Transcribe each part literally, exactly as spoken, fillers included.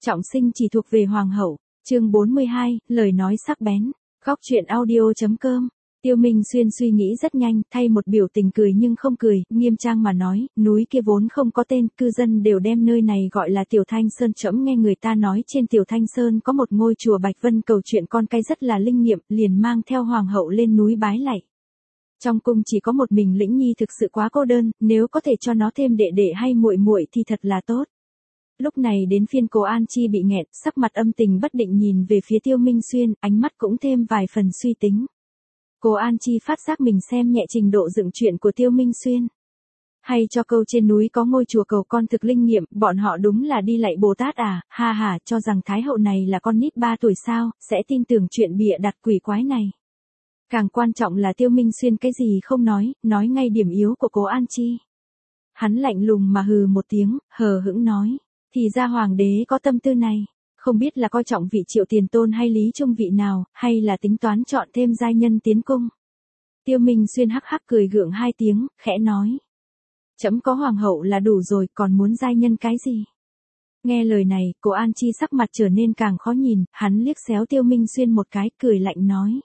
Trọng sinh chỉ thuộc về hoàng hậu. Chương bốn mươi hai, lời nói sắc bén. Góc truyện audio.com. Tiêu Minh Xuyên suy nghĩ rất nhanh, thay một biểu tình cười nhưng không cười, nghiêm trang mà nói, núi kia vốn không có tên, cư dân đều đem nơi này gọi là Tiểu Thanh Sơn. Trẫm nghe người ta nói trên Tiểu Thanh Sơn có một ngôi chùa Bạch Vân cầu chuyện con cái rất là linh nghiệm, liền mang theo hoàng hậu lên núi bái lạy. Trong cung chỉ có một mình Lĩnh Nhi thực sự quá cô đơn, nếu có thể cho nó thêm đệ đệ hay muội muội thì thật là tốt. Lúc này đến phiên Cố An Chi bị nghẹt, sắc mặt âm tình bất định nhìn về phía Tiêu Minh Xuyên, ánh mắt cũng thêm vài phần suy tính. Cố An Chi phát giác mình xem nhẹ trình độ dựng chuyện của Tiêu Minh Xuyên. Hay cho câu trên núi có ngôi chùa cầu con thực linh nghiệm, bọn họ đúng là đi lạy Bồ Tát à, ha ha, cho rằng Thái hậu này là con nít ba tuổi sao, sẽ tin tưởng chuyện bịa đặt quỷ quái này. Càng quan trọng là Tiêu Minh Xuyên cái gì không nói, nói ngay điểm yếu của Cố An Chi. Hắn lạnh lùng mà hừ một tiếng, hờ hững nói, thì ra hoàng đế có tâm tư này. Không biết là coi trọng vị Triệu Tiền Tôn hay Lý Trung vị nào, hay là tính toán chọn thêm giai nhân tiến cung. Tiêu Minh Xuyên hắc hắc cười gượng hai tiếng, khẽ nói. Trẫm có hoàng hậu là đủ rồi, còn muốn giai nhân cái gì? Nghe lời này, Cố An Chi sắc mặt trở nên càng khó nhìn, hắn liếc xéo Tiêu Minh Xuyên một cái, cười lạnh nói.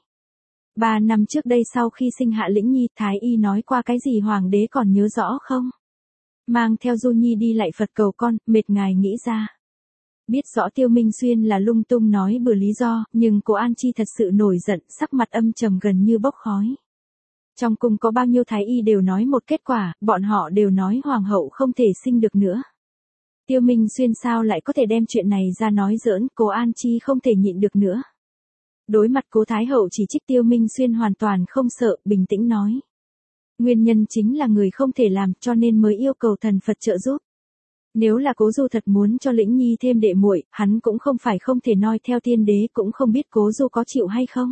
Ba năm trước đây sau khi sinh hạ Lĩnh Nhi, Thái Y nói qua cái gì hoàng đế còn nhớ rõ không? Mang theo Du Nhi đi lạy Phật cầu con, mệt ngài nghĩ ra. Biết rõ Tiêu Minh Xuyên là lung tung nói bừa lý do, nhưng Cố An Chi thật sự nổi giận, sắc mặt âm trầm gần như bốc khói. Trong cung có bao nhiêu thái y đều nói một kết quả, bọn họ đều nói hoàng hậu không thể sinh được nữa. Tiêu Minh Xuyên sao lại có thể đem chuyện này ra nói giỡn, Cố An Chi không thể nhịn được nữa. Đối mặt Cố Thái hậu chỉ trích Tiêu Minh Xuyên hoàn toàn không sợ, bình tĩnh nói. Nguyên nhân chính là người không thể làm, cho nên mới yêu cầu thần Phật trợ giúp. Nếu là Cố Du thật muốn cho Lĩnh Nhi thêm đệ muội, hắn cũng không phải không thể noi theo tiên đế, cũng không biết Cố Du có chịu hay không.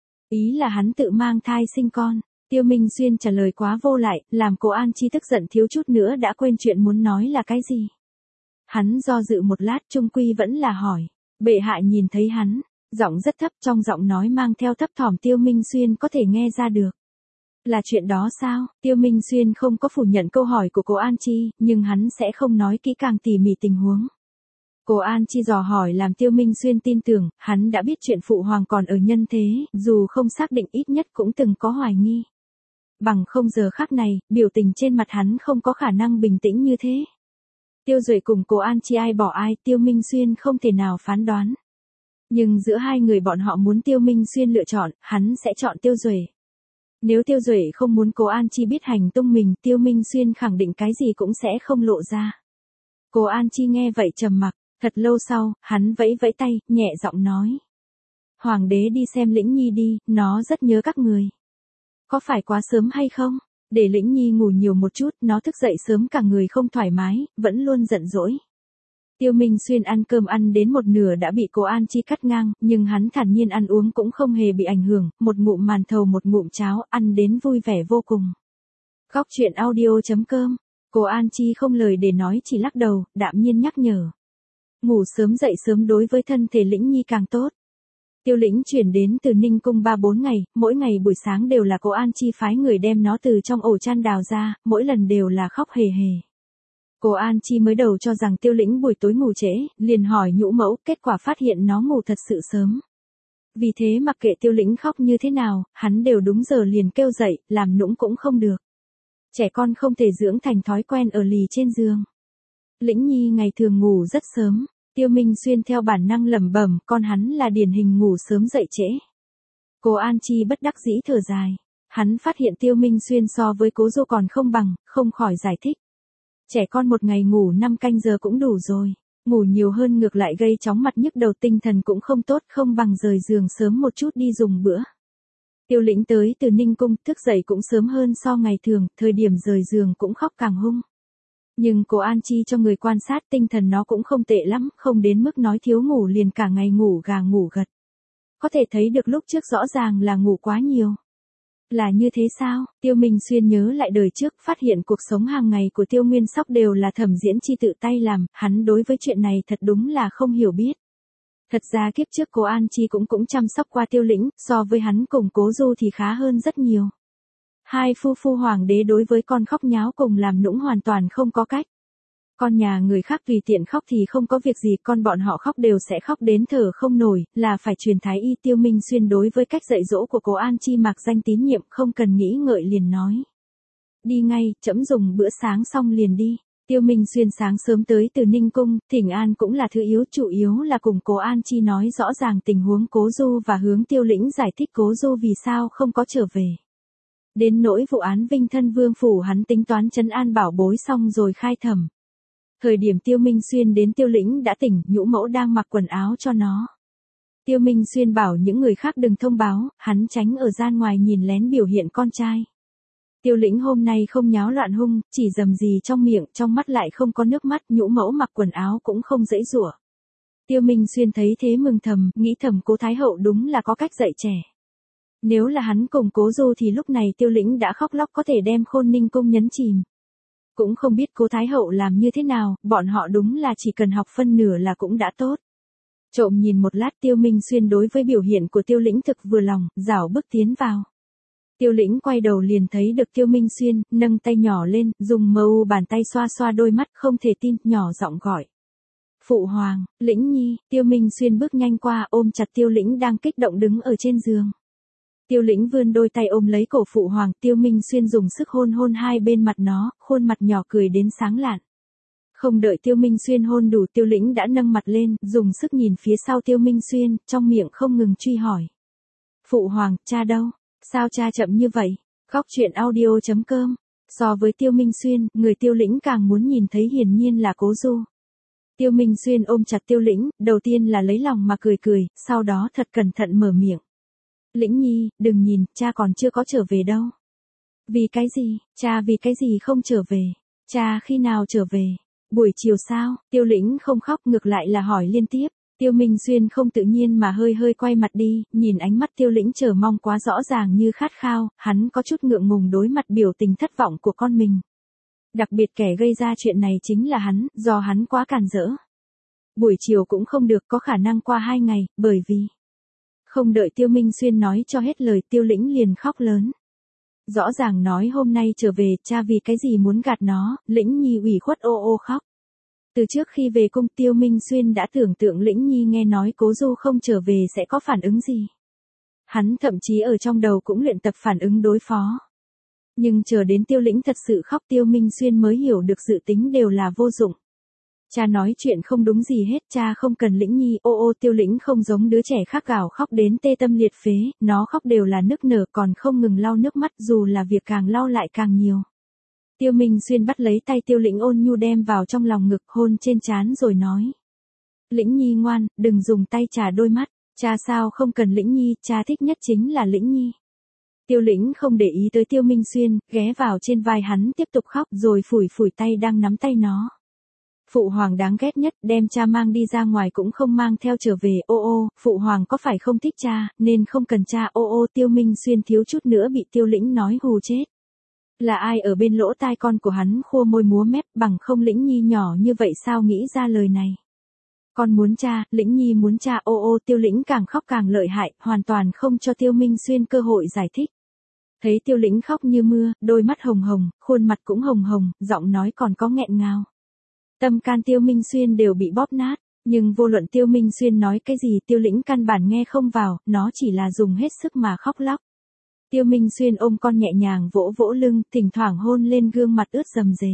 Ý là hắn tự mang thai sinh con. Tiêu Minh Xuyên trả lời quá vô lại, làm Cố An Chi tức giận thiếu chút nữa đã quên chuyện muốn nói là cái gì. Hắn do dự một lát, trung quy vẫn là hỏi. Bệ hạ nhìn thấy hắn, giọng rất thấp, trong giọng nói mang theo thấp thỏm. Tiêu Minh Xuyên có thể nghe ra được. Là chuyện đó sao? Tiêu Minh Xuyên không có phủ nhận câu hỏi của Cố An Chi, nhưng hắn sẽ không nói kỹ càng tỉ mỉ tình huống. Cố An Chi dò hỏi làm Tiêu Minh Xuyên tin tưởng, hắn đã biết chuyện phụ hoàng còn ở nhân thế, dù không xác định ít nhất cũng từng có hoài nghi. Bằng không giờ khắc này, biểu tình trên mặt hắn không có khả năng bình tĩnh như thế. Tiêu Duệ cùng Cố An Chi ai bỏ ai, Tiêu Minh Xuyên không thể nào phán đoán. Nhưng giữa hai người bọn họ muốn Tiêu Minh Xuyên lựa chọn, hắn sẽ chọn Tiêu Duệ. Nếu Tiêu Duệ không muốn Cố An Chi biết hành tung mình, Tiêu Minh Xuyên khẳng định cái gì cũng sẽ không lộ ra. Cố An Chi nghe vậy trầm mặc, thật lâu sau, hắn vẫy vẫy tay, nhẹ giọng nói. Hoàng đế đi xem Lĩnh Nhi đi, nó rất nhớ các người. Có phải quá sớm hay không? Để Lĩnh Nhi ngủ nhiều một chút, nó thức dậy sớm cả người không thoải mái, vẫn luôn giận dỗi. Tiêu Minh Xuyên ăn cơm ăn đến một nửa đã bị Cố An Chi cắt ngang, nhưng hắn thản nhiên ăn uống cũng không hề bị ảnh hưởng, một ngụm màn thầu một ngụm cháo, ăn đến vui vẻ vô cùng. Góc truyện audio.com. Cố An Chi không lời để nói chỉ lắc đầu, đạm nhiên nhắc nhở. Ngủ sớm dậy sớm đối với thân thể Lĩnh Nhi càng tốt. Tiêu Lĩnh chuyển đến từ Ninh Cung ba bốn ngày, mỗi ngày buổi sáng đều là Cố An Chi phái người đem nó từ trong ổ chăn đào ra, mỗi lần đều là khóc hề hề. Cố An Chi mới đầu cho rằng Tiêu Lĩnh buổi tối ngủ trễ, liền hỏi nhũ mẫu, kết quả phát hiện nó ngủ thật sự sớm. Vì thế mặc kệ Tiêu Lĩnh khóc như thế nào, hắn đều đúng giờ liền kêu dậy, làm nũng cũng không được. Trẻ con không thể dưỡng thành thói quen ở lì trên giường. Lĩnh Nhi ngày thường ngủ rất sớm, Tiêu Minh Xuyên theo bản năng lẩm bẩm, con hắn là điển hình ngủ sớm dậy trễ. Cố An Chi bất đắc dĩ thở dài, hắn phát hiện Tiêu Minh Xuyên so với Cố Du còn không bằng, không khỏi giải thích. Trẻ con một ngày ngủ năm canh giờ cũng đủ rồi, ngủ nhiều hơn ngược lại gây chóng mặt nhức đầu, tinh thần cũng không tốt, không bằng rời giường sớm một chút đi dùng bữa. Tiêu Lĩnh tới từ Ninh Cung, thức dậy cũng sớm hơn so ngày thường, thời điểm rời giường cũng khóc càng hung. Nhưng Cố An Chi cho người quan sát, tinh thần nó cũng không tệ lắm, không đến mức nói thiếu ngủ liền cả ngày ngủ gà ngủ gật. Có thể thấy được lúc trước rõ ràng là ngủ quá nhiều. Là như thế sao? Tiêu Minh Xuyên nhớ lại đời trước, phát hiện cuộc sống hàng ngày của Tiêu Nguyên Sóc đều là Thẩm Diễn Chi tự tay làm, hắn đối với chuyện này thật đúng là không hiểu biết. Thật ra kiếp trước Cố An Chi cũng cũng chăm sóc qua Tiêu Lĩnh, so với hắn cùng Cố Du thì khá hơn rất nhiều. Hai phu phu hoàng đế đối với con khóc nháo cùng làm nũng hoàn toàn không có cách. Con nhà người khác tùy tiện khóc thì không có việc gì, con bọn họ khóc đều sẽ khóc đến thở không nổi, là phải truyền thái y. Tiêu Minh Xuyên đối với cách dạy dỗ của Cố An Chi mạc danh tín nhiệm, không cần nghĩ ngợi liền nói. Đi ngay, trẫm dùng bữa sáng xong liền đi. Tiêu Minh Xuyên sáng sớm tới từ Ninh Cung, thỉnh an cũng là thứ yếu, chủ yếu là cùng Cố An Chi nói rõ ràng tình huống Cố Du và hướng Tiêu Lĩnh giải thích Cố Du vì sao không có trở về. Đến nỗi vụ án Vinh Thân Vương phủ hắn tính toán trấn an bảo bối xong rồi khai thẩm. Thời điểm Tiêu Minh Xuyên đến Tiêu Lĩnh đã tỉnh, nhũ mẫu đang mặc quần áo cho nó. Tiêu Minh Xuyên bảo những người khác đừng thông báo, hắn tránh ở gian ngoài nhìn lén biểu hiện con trai. Tiêu Lĩnh hôm nay không nháo loạn hung, chỉ rầm rì trong miệng, trong mắt lại không có nước mắt, nhũ mẫu mặc quần áo cũng không dễ dụa. Tiêu Minh Xuyên thấy thế mừng thầm, nghĩ thầm Cố Thái Hậu đúng là có cách dạy trẻ. Nếu là hắn cùng Cố Du thì lúc này Tiêu Lĩnh đã khóc lóc có thể đem Khôn Ninh Cung nhấn chìm. Cũng không biết Cố Thái Hậu làm như thế nào, bọn họ đúng là chỉ cần học phân nửa là cũng đã tốt. Trộm nhìn một lát Tiêu Minh Xuyên đối với biểu hiện của Tiêu Lĩnh thực vừa lòng, rảo bước tiến vào. Tiêu Lĩnh quay đầu liền thấy được Tiêu Minh Xuyên, nâng tay nhỏ lên, dùng mờ u bàn tay xoa xoa đôi mắt, không thể tin, nhỏ giọng gọi. Phụ hoàng, Lĩnh Nhi. Tiêu Minh Xuyên bước nhanh qua, ôm chặt Tiêu Lĩnh đang kích động đứng ở trên giường. Tiêu Lĩnh vươn đôi tay ôm lấy cổ phụ hoàng, Tiêu Minh Xuyên dùng sức hôn hôn hai bên mặt nó, khuôn mặt nhỏ cười đến sáng lạn. Không đợi Tiêu Minh Xuyên hôn đủ, Tiêu Lĩnh đã nâng mặt lên, dùng sức nhìn phía sau Tiêu Minh Xuyên, trong miệng không ngừng truy hỏi. Phụ hoàng, cha đâu? Sao cha chậm như vậy? Góc truyện audio chấm com. So với Tiêu Minh Xuyên, người Tiêu Lĩnh càng muốn nhìn thấy hiển nhiên là Cố Du. Tiêu Minh Xuyên ôm chặt Tiêu Lĩnh, đầu tiên là lấy lòng mà cười cười, sau đó thật cẩn thận mở miệng. Lĩnh Nhi, đừng nhìn, cha còn chưa có trở về đâu. Vì cái gì? Cha vì cái gì không trở về? Cha khi nào trở về? Buổi chiều sao? Tiêu Lĩnh không khóc, ngược lại là hỏi liên tiếp. Tiêu Minh Xuyên không tự nhiên mà hơi hơi quay mặt đi, nhìn ánh mắt Tiêu Lĩnh chờ mong quá rõ ràng như khát khao, hắn có chút ngượng ngùng đối mặt biểu tình thất vọng của con mình. Đặc biệt kẻ gây ra chuyện này chính là hắn, do hắn quá càn rỡ. Buổi chiều cũng không được, có khả năng qua hai ngày, bởi vì... Không đợi Tiêu Minh Xuyên nói cho hết lời, Tiêu Lĩnh liền khóc lớn. Rõ ràng nói hôm nay trở về, cha vì cái gì muốn gạt nó, Lĩnh Nhi ủy khuất ô ô khóc. Từ trước khi về cung, Tiêu Minh Xuyên đã tưởng tượng Lĩnh Nhi nghe nói Cố Du không trở về sẽ có phản ứng gì. Hắn thậm chí ở trong đầu cũng luyện tập phản ứng đối phó. Nhưng chờ đến Tiêu Lĩnh thật sự khóc, Tiêu Minh Xuyên mới hiểu được dự tính đều là vô dụng. Cha nói chuyện không đúng gì hết, cha không cần Lĩnh Nhi, ô ô. Tiêu Lĩnh không giống đứa trẻ khác gào khóc đến tê tâm liệt phế, nó khóc đều là nức nở còn không ngừng lau nước mắt, dù là việc càng lau lại càng nhiều. Tiêu Minh Xuyên bắt lấy tay Tiêu Lĩnh ôn nhu đem vào trong lòng ngực, hôn trên trán rồi nói. Lĩnh Nhi ngoan, đừng dùng tay chà đôi mắt, cha sao không cần Lĩnh Nhi, cha thích nhất chính là Lĩnh Nhi. Tiêu Lĩnh không để ý tới Tiêu Minh Xuyên, ghé vào trên vai hắn tiếp tục khóc rồi phủi phủi tay đang nắm tay nó. Phụ hoàng đáng ghét nhất, đem cha mang đi ra ngoài cũng không mang theo trở về, ô ô, phụ hoàng có phải không thích cha, nên không cần cha, ô ô. Tiêu Minh Xuyên thiếu chút nữa bị Tiêu Lĩnh nói hù chết. Là ai ở bên lỗ tai con của hắn khua môi múa mép, bằng không Lĩnh Nhi nhỏ như vậy sao nghĩ ra lời này. Con muốn cha, Lĩnh Nhi muốn cha, ô ô. Tiêu Lĩnh càng khóc càng lợi hại, hoàn toàn không cho Tiêu Minh Xuyên cơ hội giải thích. Thấy Tiêu Lĩnh khóc như mưa, đôi mắt hồng hồng, khuôn mặt cũng hồng hồng, giọng nói còn có nghẹn ngào. Tâm can Tiêu Minh Xuyên đều bị bóp nát, nhưng vô luận Tiêu Minh Xuyên nói cái gì Tiêu Lĩnh căn bản nghe không vào, nó chỉ là dùng hết sức mà khóc lóc. Tiêu Minh Xuyên ôm con nhẹ nhàng vỗ vỗ lưng, thỉnh thoảng hôn lên gương mặt ướt rầm rề.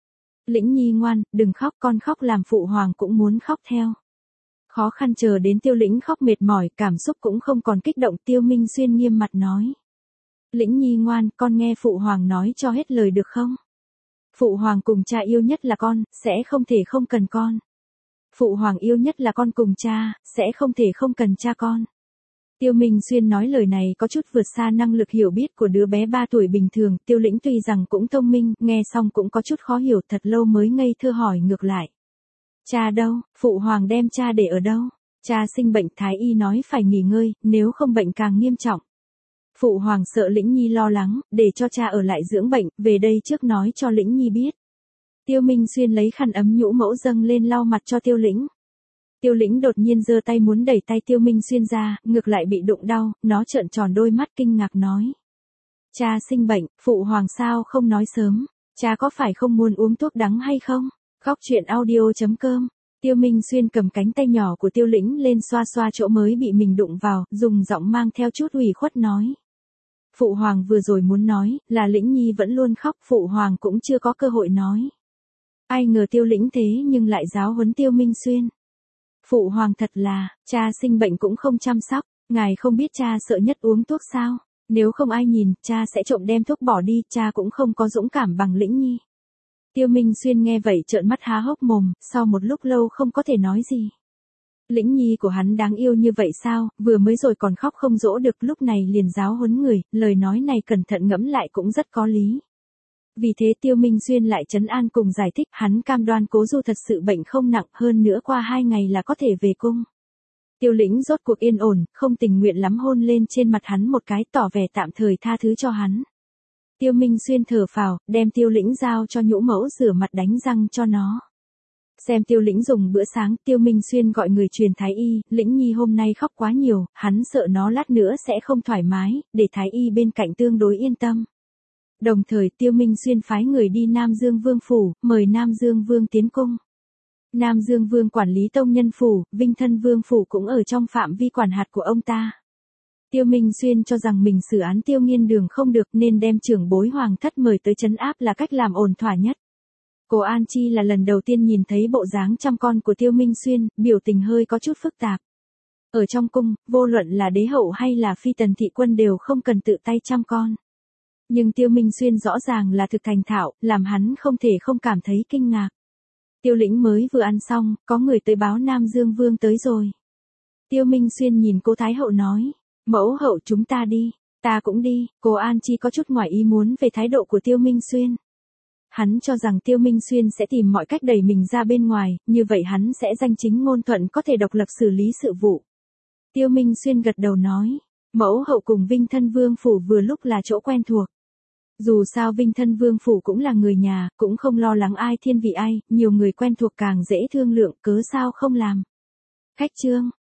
Lĩnh Nhi ngoan, đừng khóc, con khóc làm phụ hoàng cũng muốn khóc theo. Khó khăn chờ đến Tiêu Lĩnh khóc mệt mỏi, cảm xúc cũng không còn kích động, Tiêu Minh Xuyên nghiêm mặt nói. Lĩnh Nhi ngoan, con nghe phụ hoàng nói cho hết lời được không? Phụ hoàng cùng cha yêu nhất là con, sẽ không thể không cần con. Phụ hoàng yêu nhất là con cùng cha, sẽ không thể không cần cha con. Tiêu Minh Xuyên nói lời này có chút vượt xa năng lực hiểu biết của đứa bé ba tuổi bình thường, Tiêu Lĩnh tuy rằng cũng thông minh, nghe xong cũng có chút khó hiểu, thật lâu mới ngây thơ hỏi ngược lại. Cha đâu, phụ hoàng đem cha để ở đâu? Cha sinh bệnh, thái y nói phải nghỉ ngơi, nếu không bệnh càng nghiêm trọng. Phụ hoàng sợ Lĩnh Nhi lo lắng, để cho cha ở lại dưỡng bệnh, về đây trước nói cho Lĩnh Nhi biết. Tiêu Minh Xuyên lấy khăn ấm nhũ mẫu dâng lên lau mặt cho Tiêu Lĩnh. Tiêu Lĩnh đột nhiên giơ tay muốn đẩy tay Tiêu Minh Xuyên ra, ngược lại bị đụng đau, nó trợn tròn đôi mắt kinh ngạc nói. Cha sinh bệnh, phụ hoàng sao không nói sớm, cha có phải không muốn uống thuốc đắng hay không? Khóc chuyện audio.com. Tiêu Minh Xuyên cầm cánh tay nhỏ của Tiêu Lĩnh lên xoa xoa chỗ mới bị mình đụng vào, dùng giọng mang theo chút ủy khuất nói. Phụ hoàng vừa rồi muốn nói, là Lĩnh Nhi vẫn luôn khóc, phụ hoàng cũng chưa có cơ hội nói. Ai ngờ Tiêu Lĩnh thế nhưng lại giáo huấn Tiêu Minh Xuyên. Phụ hoàng thật là, cha sinh bệnh cũng không chăm sóc, ngài không biết cha sợ nhất uống thuốc sao, nếu không ai nhìn, cha sẽ trộm đem thuốc bỏ đi, cha cũng không có dũng cảm bằng Lĩnh Nhi. Tiêu Minh Xuyên nghe vậy trợn mắt há hốc mồm, sau một lúc lâu không có thể nói gì. Lĩnh Nhi của hắn đáng yêu như vậy sao, vừa mới rồi còn khóc không dỗ được, lúc này liền giáo huấn người, lời nói này cẩn thận ngẫm lại cũng rất có lý. Vì thế Tiêu Minh Xuyên lại trấn an cùng giải thích, hắn cam đoan Cố Du thật sự bệnh không nặng, hơn nữa qua hai ngày là có thể về cung. Tiêu Lĩnh rốt cuộc yên ổn, không tình nguyện lắm hôn lên trên mặt hắn một cái, tỏ vẻ tạm thời tha thứ cho hắn. Tiêu Minh Xuyên thở phào, đem Tiêu Lĩnh giao cho nhũ mẫu rửa mặt đánh răng cho nó. Xem Tiêu Lĩnh dùng bữa sáng, Tiêu Minh Xuyên gọi người truyền thái y, Lĩnh Nhi hôm nay khóc quá nhiều, hắn sợ nó lát nữa sẽ không thoải mái, để thái y bên cạnh tương đối yên tâm. Đồng thời Tiêu Minh Xuyên phái người đi Nam Dương Vương phủ, mời Nam Dương Vương tiến cung. Nam Dương Vương quản lý tông nhân phủ, Vinh Thân Vương phủ cũng ở trong phạm vi quản hạt của ông ta. Tiêu Minh Xuyên cho rằng mình xử án Tiêu Nghiên Đường không được nên đem trưởng bối hoàng thất mời tới trấn áp là cách làm ổn thỏa nhất. Cô An Chi là lần đầu tiên nhìn thấy bộ dáng chăm con của Tiêu Minh Xuyên, biểu tình hơi có chút phức tạp. Ở trong cung, vô luận là đế hậu hay là phi tần thị quân đều không cần tự tay chăm con. Nhưng Tiêu Minh Xuyên rõ ràng là thực thành thạo, làm hắn không thể không cảm thấy kinh ngạc. Tiêu Lĩnh mới vừa ăn xong, có người tới báo Nam Dương Vương tới rồi. Tiêu Minh Xuyên nhìn cô Thái hậu nói, mẫu hậu chúng ta đi, ta cũng đi, cô An Chi có chút ngoài ý muốn về thái độ của Tiêu Minh Xuyên. Hắn cho rằng Tiêu Minh Xuyên sẽ tìm mọi cách đẩy mình ra bên ngoài, như vậy hắn sẽ danh chính ngôn thuận có thể độc lập xử lý sự vụ. Tiêu Minh Xuyên gật đầu nói, mẫu hậu cùng Vinh Thân Vương phủ vừa lúc là chỗ quen thuộc. Dù sao Vinh Thân Vương phủ cũng là người nhà, cũng không lo lắng ai thiên vị ai, nhiều người quen thuộc càng dễ thương lượng, cớ sao không làm. Khách trương,